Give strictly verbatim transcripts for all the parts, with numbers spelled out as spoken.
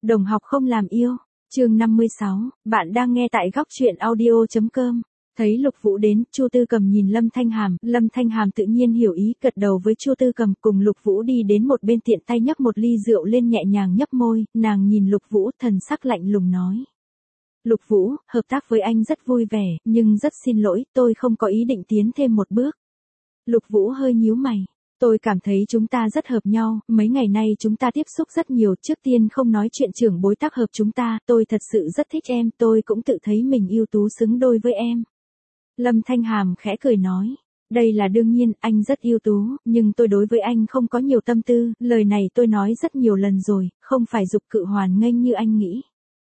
Đồng học không làm yêu. Chương năm mươi sáu, bạn đang nghe tại góc truyện audio chấm com. Thấy Lục Vũ đến, Chu Tư Cầm nhìn Lâm Thanh Hàm, Lâm Thanh Hàm tự nhiên hiểu ý, gật đầu với Chu Tư Cầm, cùng Lục Vũ đi đến một bên, tiện tay nhấc một ly rượu lên, nhẹ nhàng nhấp môi, nàng nhìn Lục Vũ, thần sắc lạnh lùng nói: Lục Vũ, hợp tác với anh rất vui vẻ, nhưng rất xin lỗi, tôi không có ý định tiến thêm một bước. Lục Vũ hơi nhíu mày. Tôi cảm thấy chúng ta rất hợp nhau, mấy ngày nay chúng ta tiếp xúc rất nhiều, trước tiên không nói chuyện trưởng bối tác hợp chúng ta, tôi thật sự rất thích em, tôi cũng tự thấy mình ưu tú xứng đôi với em. Lâm Thanh Hàm khẽ cười nói, đây là đương nhiên, anh rất ưu tú, nhưng tôi đối với anh không có nhiều tâm tư, lời này tôi nói rất nhiều lần rồi, không phải dục cự hoàn nghênh như anh nghĩ.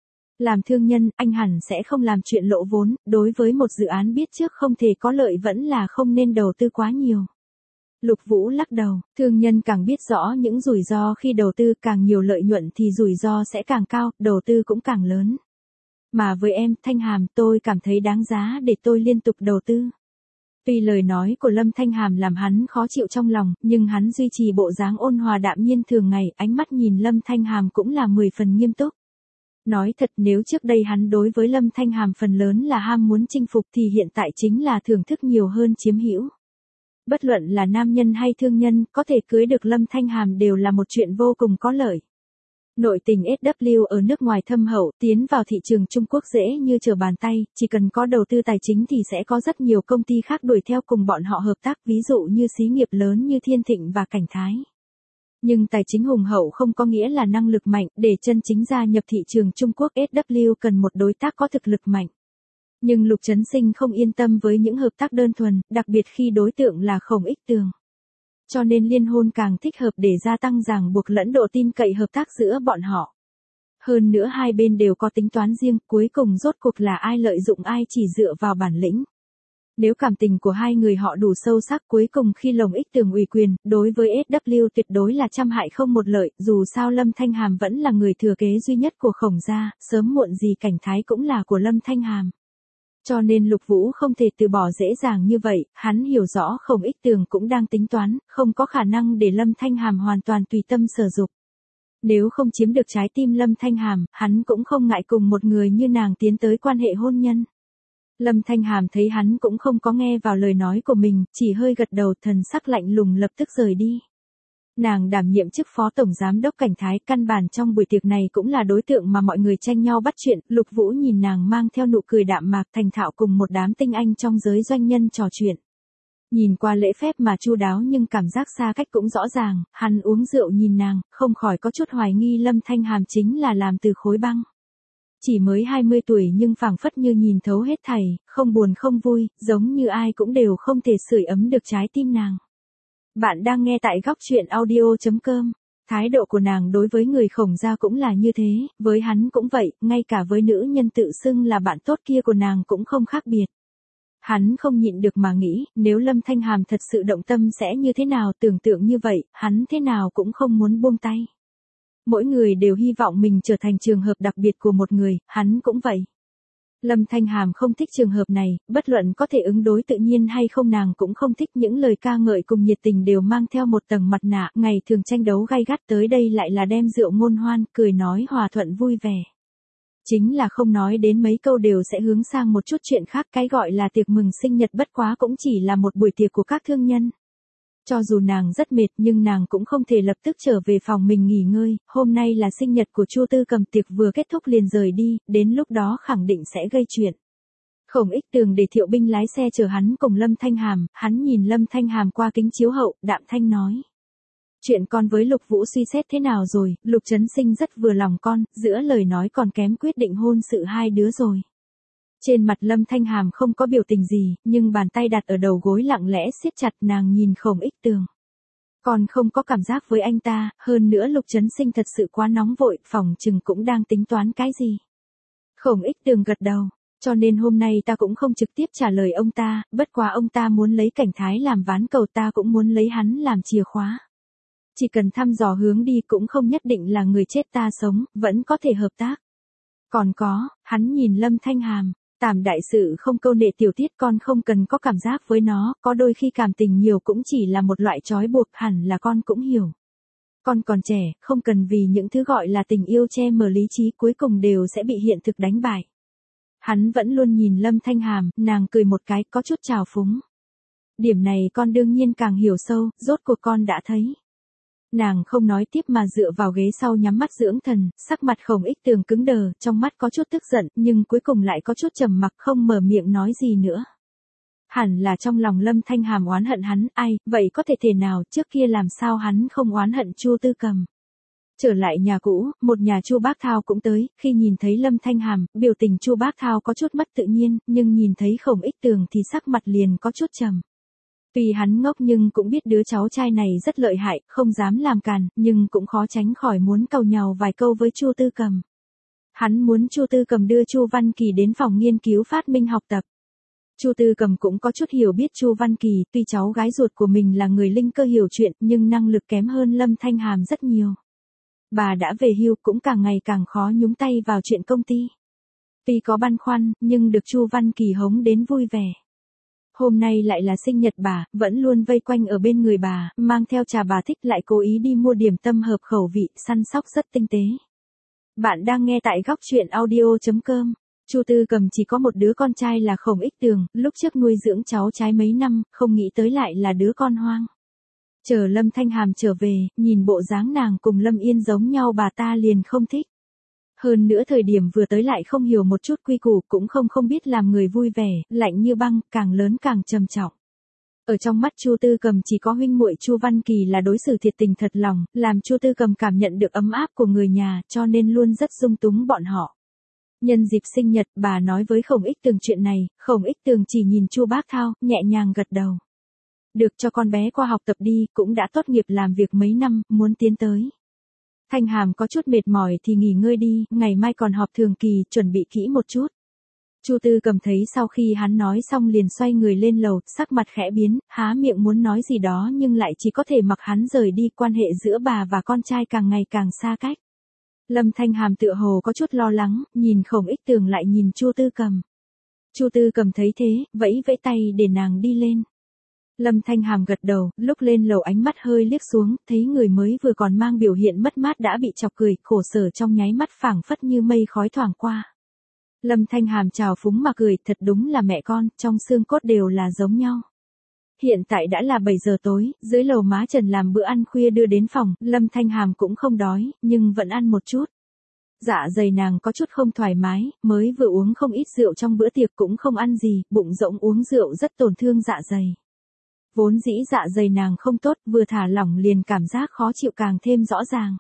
Làm thương nhân, anh hẳn sẽ không làm chuyện lỗ vốn, đối với một dự án biết trước không thể có lợi vẫn là không nên đầu tư quá nhiều. Lục Vũ lắc đầu, thương nhân càng biết rõ những rủi ro khi đầu tư, càng nhiều lợi nhuận thì rủi ro sẽ càng cao, đầu tư cũng càng lớn. Mà với em, Thanh Hàm, tôi cảm thấy đáng giá để tôi liên tục đầu tư. Tuy lời nói của Lâm Thanh Hàm làm hắn khó chịu trong lòng, nhưng hắn duy trì bộ dáng ôn hòa đạm nhiên thường ngày, ánh mắt nhìn Lâm Thanh Hàm cũng là mười phần nghiêm túc. Nói thật, nếu trước đây hắn đối với Lâm Thanh Hàm phần lớn là ham muốn chinh phục thì hiện tại chính là thưởng thức nhiều hơn chiếm hữu. Bất luận là nam nhân hay thương nhân, có thể cưới được Lâm Thanh Hàm đều là một chuyện vô cùng có lợi. Nội tình ét vê ở nước ngoài thâm hậu, tiến vào thị trường Trung Quốc dễ như trở bàn tay, chỉ cần có đầu tư tài chính thì sẽ có rất nhiều công ty khác đuổi theo cùng bọn họ hợp tác, ví dụ như xí nghiệp lớn như Thiên Thịnh và Cảnh Thái. Nhưng tài chính hùng hậu không có nghĩa là năng lực mạnh, để chân chính gia nhập thị trường Trung Quốc ét vê cần một đối tác có thực lực mạnh. Nhưng Lục Chấn Sinh không yên tâm với những hợp tác đơn thuần, đặc biệt khi đối tượng là Khổng Ích Tường. Cho nên liên hôn càng thích hợp để gia tăng ràng buộc lẫn độ tin cậy hợp tác giữa bọn họ. Hơn nữa hai bên đều có tính toán riêng, cuối cùng rốt cuộc là ai lợi dụng ai chỉ dựa vào bản lĩnh. Nếu cảm tình của hai người họ đủ sâu sắc, cuối cùng khi Lồng Ích Tường ủy quyền, đối với ét vê tuyệt đối là trăm hại không một lợi, dù sao Lâm Thanh Hàm vẫn là người thừa kế duy nhất của Khổng gia, sớm muộn gì Cảnh Thái cũng là của Lâm Thanh Hàm. Cho nên Lục Vũ không thể từ bỏ dễ dàng như vậy, hắn hiểu rõ Khổng Ích Tường cũng đang tính toán, không có khả năng để Lâm Thanh Hàm hoàn toàn tùy tâm sở dục. Nếu không chiếm được trái tim Lâm Thanh Hàm, hắn cũng không ngại cùng một người như nàng tiến tới quan hệ hôn nhân. Lâm Thanh Hàm thấy hắn cũng không có nghe vào lời nói của mình, chỉ hơi gật đầu, thần sắc lạnh lùng lập tức rời đi. Nàng đảm nhiệm chức phó tổng giám đốc Cảnh Thái, căn bản trong buổi tiệc này cũng là đối tượng mà mọi người tranh nhau bắt chuyện. Lục Vũ nhìn nàng mang theo nụ cười đạm mạc thành thạo cùng một đám tinh anh trong giới doanh nhân trò chuyện. Nhìn qua lễ phép mà chu đáo nhưng cảm giác xa cách cũng rõ ràng, hắn uống rượu nhìn nàng, không khỏi có chút hoài nghi Lâm Thanh Hàm chính là làm từ khối băng. Chỉ mới hai mươi tuổi nhưng phảng phất như nhìn thấu hết thảy, không buồn không vui, giống như ai cũng đều không thể sưởi ấm được trái tim nàng. Bạn đang nghe tại góc truyện audio chấm com. Thái độ của nàng đối với người Khổng gia cũng là như thế, với hắn cũng vậy, ngay cả với nữ nhân tự xưng là bạn tốt kia của nàng cũng không khác biệt. Hắn không nhịn được mà nghĩ, nếu Lâm Thanh Hàm thật sự động tâm sẽ như thế nào, tưởng tượng như vậy, hắn thế nào cũng không muốn buông tay. Mỗi người đều hy vọng mình trở thành trường hợp đặc biệt của một người, hắn cũng vậy. Lâm Thanh Hàm không thích trường hợp này, bất luận có thể ứng đối tự nhiên hay không, nàng cũng không thích những lời ca ngợi cùng nhiệt tình đều mang theo một tầng mặt nạ, ngày thường tranh đấu gay gắt, tới đây lại là đem rượu ngôn hoan, cười nói hòa thuận vui vẻ. Chính là không nói đến mấy câu đều sẽ hướng sang một chút chuyện khác, cái gọi là tiệc mừng sinh nhật bất quá cũng chỉ là một buổi tiệc của các thương nhân. Cho dù nàng rất mệt nhưng nàng cũng không thể lập tức trở về phòng mình nghỉ ngơi, hôm nay là sinh nhật của Chu Tư Cầm, tiệc vừa kết thúc liền rời đi, đến lúc đó khẳng định sẽ gây chuyện. Khổng Ích Tường để Thiệu Binh lái xe chờ hắn cùng Lâm Thanh Hàm, hắn nhìn Lâm Thanh Hàm qua kính chiếu hậu, đạm thanh nói. Chuyện con với Lục Vũ suy xét thế nào rồi, Lục Chấn Sinh rất vừa lòng con, giữa lời nói còn kém quyết định hôn sự hai đứa rồi. Trên mặt Lâm Thanh Hàm không có biểu tình gì, nhưng bàn tay đặt ở đầu gối lặng lẽ siết chặt, nàng nhìn Khổng Ích Tường. Còn không có cảm giác với anh ta, hơn nữa Lục Chấn Sinh thật sự quá nóng vội, phỏng chừng cũng đang tính toán cái gì. Khổng Ích Tường gật đầu, cho nên hôm nay ta cũng không trực tiếp trả lời ông ta, bất quá ông ta muốn lấy Cảnh Thái làm ván cầu, ta cũng muốn lấy hắn làm chìa khóa. Chỉ cần thăm dò hướng đi cũng không nhất định là người chết ta sống, vẫn có thể hợp tác. Còn có, hắn nhìn Lâm Thanh Hàm. Tàm đại sự không câu nệ tiểu tiết, con không cần có cảm giác với nó, có đôi khi cảm tình nhiều cũng chỉ là một loại trói buộc, hẳn là con cũng hiểu. Con còn trẻ, không cần vì những thứ gọi là tình yêu che mờ lý trí, cuối cùng đều sẽ bị hiện thực đánh bại. Hắn vẫn luôn nhìn Lâm Thanh Hàm, nàng cười một cái, có chút trào phúng. Điểm này con đương nhiên càng hiểu sâu, rốt cuộc con đã thấy. Nàng không nói tiếp mà dựa vào ghế sau nhắm mắt dưỡng thần, sắc mặt Khổng Ích Tường cứng đờ, trong mắt có chút tức giận, nhưng cuối cùng lại có chút trầm mặc không mở miệng nói gì nữa. Hẳn là trong lòng Lâm Thanh Hàm oán hận hắn, ai, vậy có thể thể nào, trước kia làm sao hắn không oán hận Chu Tư Cầm. Trở lại nhà cũ, một nhà Chu Bác Thao cũng tới, khi nhìn thấy Lâm Thanh Hàm, biểu tình Chu Bác Thao có chút mất tự nhiên, nhưng nhìn thấy Khổng Ích Tường thì sắc mặt liền có chút trầm. Tuy hắn ngốc nhưng cũng biết đứa cháu trai này rất lợi hại, không dám làm càn, nhưng cũng khó tránh khỏi muốn càu nhàu vài câu với Chu Tư Cầm. Hắn muốn Chu Tư Cầm đưa Chu Văn Kỳ đến phòng nghiên cứu phát minh học tập. Chu Tư Cầm cũng có chút hiểu biết Chu Văn Kỳ, tuy cháu gái ruột của mình là người linh cơ hiểu chuyện, nhưng năng lực kém hơn Lâm Thanh Hàm rất nhiều. Bà đã về hưu cũng càng ngày càng khó nhúng tay vào chuyện công ty. Tuy có băn khoăn, nhưng được Chu Văn Kỳ hống đến vui vẻ. Hôm nay lại là sinh nhật bà, vẫn luôn vây quanh ở bên người bà, mang theo trà bà thích, lại cố ý đi mua điểm tâm hợp khẩu vị, săn sóc rất tinh tế. Bạn đang nghe tại góc truyện audio chấm com. Chu Tư Cầm chỉ có một đứa con trai là Khổng Ích Tường, lúc trước nuôi dưỡng cháu trai mấy năm, không nghĩ tới lại là đứa con hoang. Chờ Lâm Thanh Hàm trở về, nhìn bộ dáng nàng cùng Lâm Yên giống nhau bà ta liền không thích. Hơn nữa thời điểm vừa tới lại không hiểu một chút quy củ, cũng không không biết làm người vui vẻ, lạnh như băng, càng lớn càng trầm trọng. Ở trong mắt Chu Tư Cầm chỉ có huynh muội Chu Văn Kỳ là đối xử thiệt tình thật lòng, làm Chu Tư Cầm cảm nhận được ấm áp của người nhà, cho nên luôn rất dung túng bọn họ. Nhân dịp sinh nhật, bà nói với Khổng Ích Tường chuyện này, Khổng Ích Tường chỉ nhìn Chu Bác Thao, nhẹ nhàng gật đầu. Được, cho con bé qua học tập đi, cũng đã tốt nghiệp làm việc mấy năm, muốn tiến tới. Thanh Hàm có chút mệt mỏi thì nghỉ ngơi đi, ngày mai còn họp thường kỳ, chuẩn bị kỹ một chút. Chu Tư Cầm thấy sau khi hắn nói xong liền xoay người lên lầu, sắc mặt khẽ biến, há miệng muốn nói gì đó nhưng lại chỉ có thể mặc hắn rời đi, quan hệ giữa bà và con trai càng ngày càng xa cách. Lâm Thanh Hàm tựa hồ có chút lo lắng, nhìn Khổng Ích Tường lại nhìn Chu Tư Cầm. Chu Tư Cầm thấy thế, vẫy vẫy tay để nàng đi lên. Lâm Thanh Hàm gật đầu, lúc lên lầu ánh mắt hơi liếc xuống, thấy người mới vừa còn mang biểu hiện mất mát đã bị chọc cười, khổ sở trong nháy mắt phảng phất như mây khói thoảng qua. Lâm Thanh Hàm chào phúng mà cười, thật đúng là mẹ con, trong xương cốt đều là giống nhau. Hiện tại đã là bảy giờ tối, dưới lầu má Trần làm bữa ăn khuya đưa đến phòng, Lâm Thanh Hàm cũng không đói, nhưng vẫn ăn một chút. Dạ dày nàng có chút không thoải mái, mới vừa uống không ít rượu trong bữa tiệc cũng không ăn gì, bụng rỗng uống rượu rất tổn thương dạ dày. Vốn dĩ dạ dày nàng không tốt, vừa thả lỏng liền cảm giác khó chịu càng thêm rõ ràng.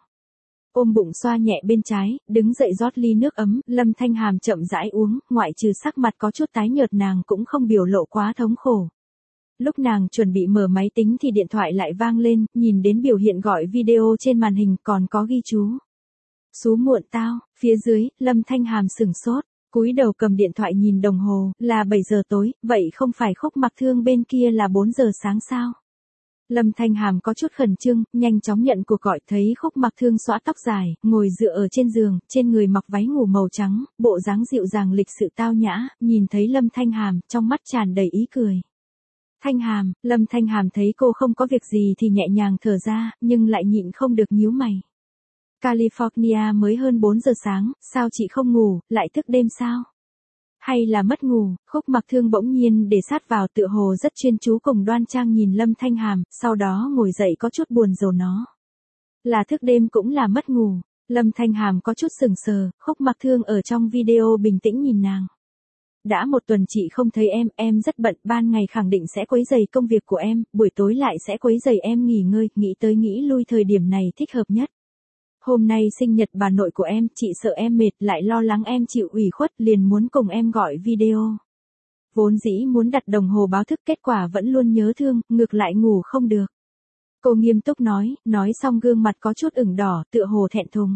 Ôm bụng xoa nhẹ bên trái, đứng dậy rót ly nước ấm, Lâm Thanh Hàm chậm rãi uống, ngoại trừ sắc mặt có chút tái nhợt nàng cũng không biểu lộ quá thống khổ. Lúc nàng chuẩn bị mở máy tính thì điện thoại lại vang lên, nhìn đến biểu hiện gọi video trên màn hình còn có ghi chú. Xú muộn tao, phía dưới, Lâm Thanh Hàm sửng sốt, cúi đầu cầm điện thoại nhìn đồng hồ, là bảy giờ tối, vậy không phải Khúc Mặc Thương bên kia là bốn giờ sáng sao? Lâm Thanh Hàm có chút khẩn trương, nhanh chóng nhận cuộc gọi, thấy Khúc Mặc Thương xõa tóc dài, ngồi dựa ở trên giường, trên người mặc váy ngủ màu trắng, bộ dáng dịu dàng lịch sự tao nhã, nhìn thấy Lâm Thanh Hàm, trong mắt tràn đầy ý cười. Thanh Hàm, Lâm Thanh Hàm thấy cô không có việc gì thì nhẹ nhàng thở ra, nhưng lại nhịn không được nhíu mày. California mới hơn bốn giờ sáng, sao chị không ngủ, lại thức đêm sao? Hay là mất ngủ? Khúc Mặc Thương bỗng nhiên để sát vào, tựa hồ rất chuyên chú cùng đoan trang nhìn Lâm Thanh Hàm, sau đó ngồi dậy có chút buồn rầu nó. Là thức đêm cũng là mất ngủ. Lâm Thanh Hàm có chút sừng sờ, Khúc Mặc Thương ở trong video bình tĩnh nhìn nàng. Đã một tuần chị không thấy em, em rất bận, ban ngày khẳng định sẽ quấy rầy công việc của em, buổi tối lại sẽ quấy rầy em nghỉ ngơi, nghĩ tới nghĩ lui thời điểm này thích hợp nhất. Hôm nay sinh nhật bà nội của em, chị sợ em mệt, lại lo lắng em chịu ủy khuất, liền muốn cùng em gọi video. Vốn dĩ muốn đặt đồng hồ báo thức, kết quả vẫn luôn nhớ thương, ngược lại ngủ không được. Cô nghiêm túc nói, nói xong gương mặt có chút ửng đỏ, tựa hồ thẹn thùng.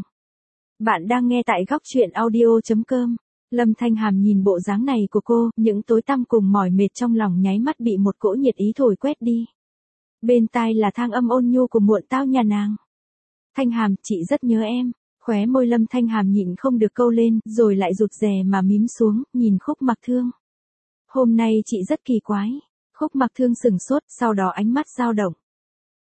Bạn đang nghe tại góc truyện audio chấm com. Lâm Thanh Hàm nhìn bộ dáng này của cô, những tối tăm cùng mỏi mệt trong lòng nháy mắt bị một cỗ nhiệt ý thổi quét đi. Bên tai là thang âm ôn nhu của muộn tao nhà nàng. Thanh Hàm, chị rất nhớ em. Khóe môi Lâm Thanh Hàm nhịn không được câu lên, rồi lại rụt rè mà mím xuống, nhìn Khúc Mặc Thương. Hôm nay chị rất kỳ quái. Khúc Mặc Thương sừng sốt, sau đó ánh mắt dao động.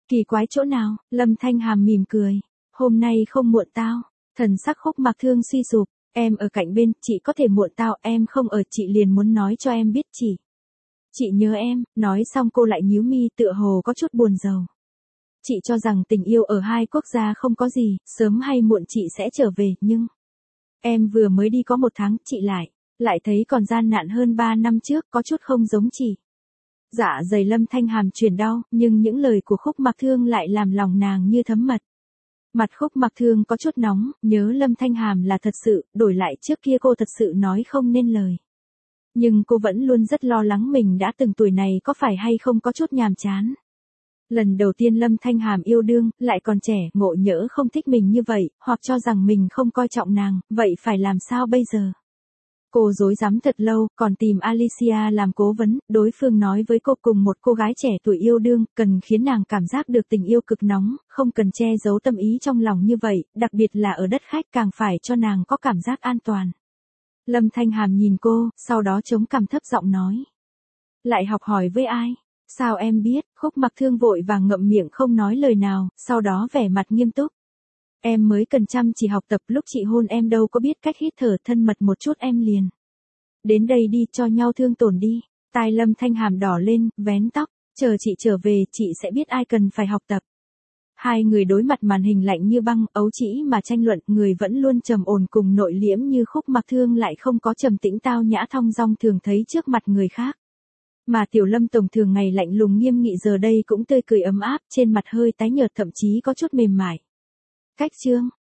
Kỳ quái chỗ nào? Lâm Thanh Hàm mỉm cười. Hôm nay không muộn tao. Thần sắc Khúc Mạc Thương suy sụp. Em ở cạnh bên, chị có thể muộn tao, em không ở, chị liền muốn nói cho em biết chị. Chị nhớ em, nói xong cô lại nhíu mi tựa hồ có chút buồn rầu. Chị cho rằng tình yêu ở hai quốc gia không có gì, sớm hay muộn chị sẽ trở về, nhưng... Em vừa mới đi có một tháng, chị lại, lại thấy còn gian nạn hơn ba năm trước, có chút không giống chị. Dạ dày Lâm Thanh Hàm truyền đau, nhưng những lời của Khúc Mạc Thương lại làm lòng nàng như thấm mật. Mặt Khúc Mạc Thương có chút nóng, nhớ Lâm Thanh Hàm là thật sự, đổi lại trước kia cô thật sự nói không nên lời. Nhưng cô vẫn luôn rất lo lắng mình đã từng tuổi này có phải hay không có chút nhàm chán. Lần đầu tiên Lâm Thanh Hàm yêu đương, lại còn trẻ, ngộ nhỡ không thích mình như vậy, hoặc cho rằng mình không coi trọng nàng, vậy phải làm sao bây giờ? Cô rối rắm thật lâu, còn tìm Alicia làm cố vấn, đối phương nói với cô cùng một cô gái trẻ tuổi yêu đương, cần khiến nàng cảm giác được tình yêu cực nóng, không cần che giấu tâm ý trong lòng như vậy, đặc biệt là ở đất khách càng phải cho nàng có cảm giác an toàn. Lâm Thanh Hàm nhìn cô, sau đó chống cằm thấp giọng nói. Lại học hỏi với ai? Sao em biết? Khúc Mạc Thương vội vàng ngậm miệng không nói lời nào, sau đó vẻ mặt nghiêm túc. Em mới cần chăm chỉ học tập, lúc chị hôn em đâu có biết cách hít thở, thân mật một chút em liền. Đến đây đi, cho nhau thương tổn đi. Tai Lâm Thanh Hàm đỏ lên, vén tóc, chờ chị trở về, chị sẽ biết ai cần phải học tập. Hai người đối mặt màn hình lạnh như băng, ấu trĩ mà tranh luận, người vẫn luôn trầm ổn cùng nội liễm như Khúc Mạc Thương lại không có trầm tĩnh tao nhã thong dong thường thấy trước mặt người khác. Mà Tiểu Lâm tổng thường ngày lạnh lùng nghiêm nghị giờ đây cũng tươi cười ấm áp, trên mặt hơi tái nhợt thậm chí có chút mềm mại. Cách chương